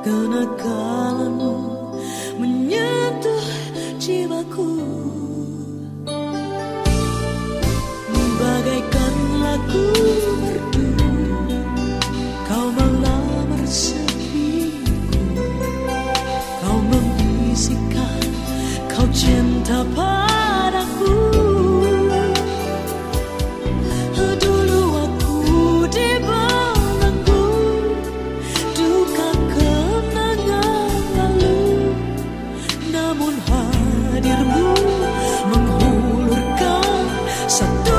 kenakalanmu menyentuh jiwaku, bagaikan lagu merdu. Kau melamar sepiku, kau membisikkan kau cinta padaku. Dulu aku dibelenggu duka kenangan lalu, namun hadirmu menghulurkan satu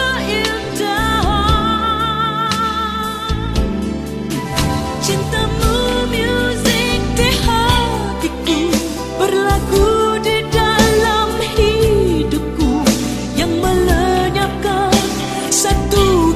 keindahan. Cintamu musik di hatiku, berlagu di dalam hidupku, yang melenyapkan satu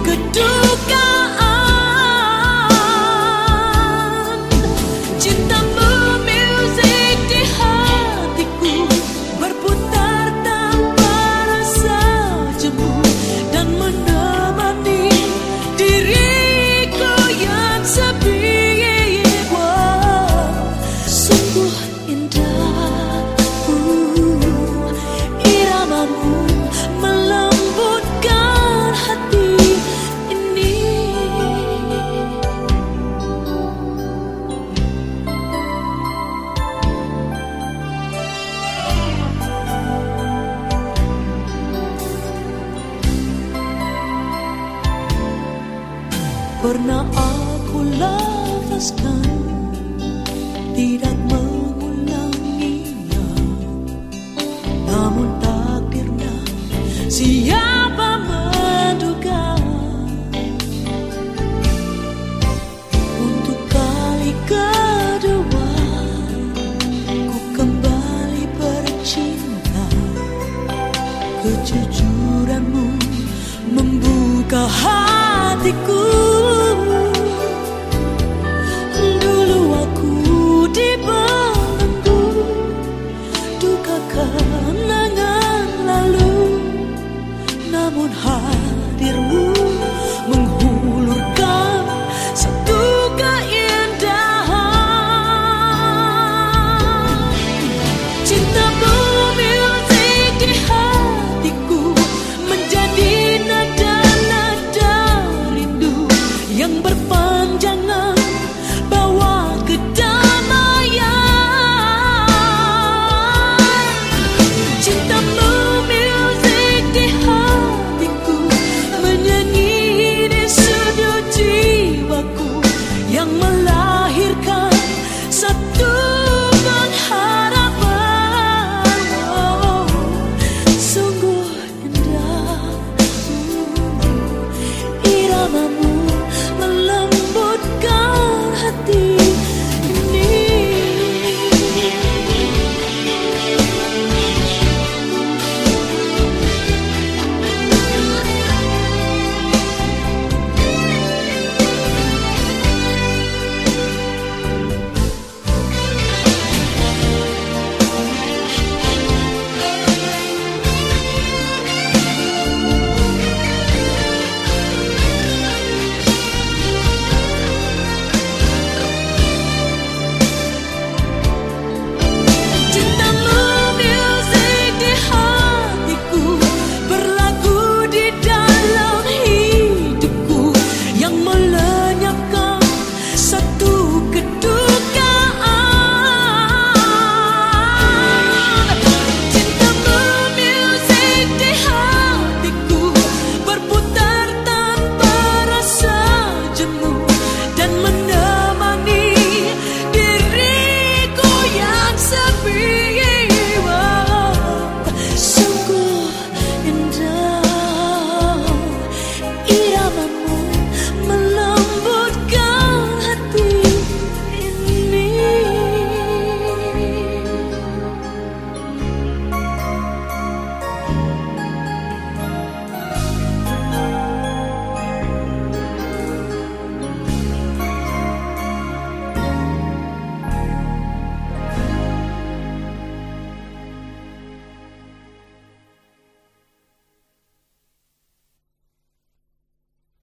kedukaan. Cintamu musik di hatiku, berputar tanpa rasa jemu dan menemani diriku yang sepi. Wah, sungguh indah iramamu melembutkan hati ini. Pernah aku lafazkan, tidak mengulanginya, namun takdirnya siapa menduga. Untuk kali kedua ku kembali bercinta, kejujuranmu membuka hatiku. Dulu aku dibelenggu duka kenangan lalu, namun hadirmu menghulurkan satu keindahan. Cintamu musik di hatiku, menjadi nada-nada rindu yang berpadu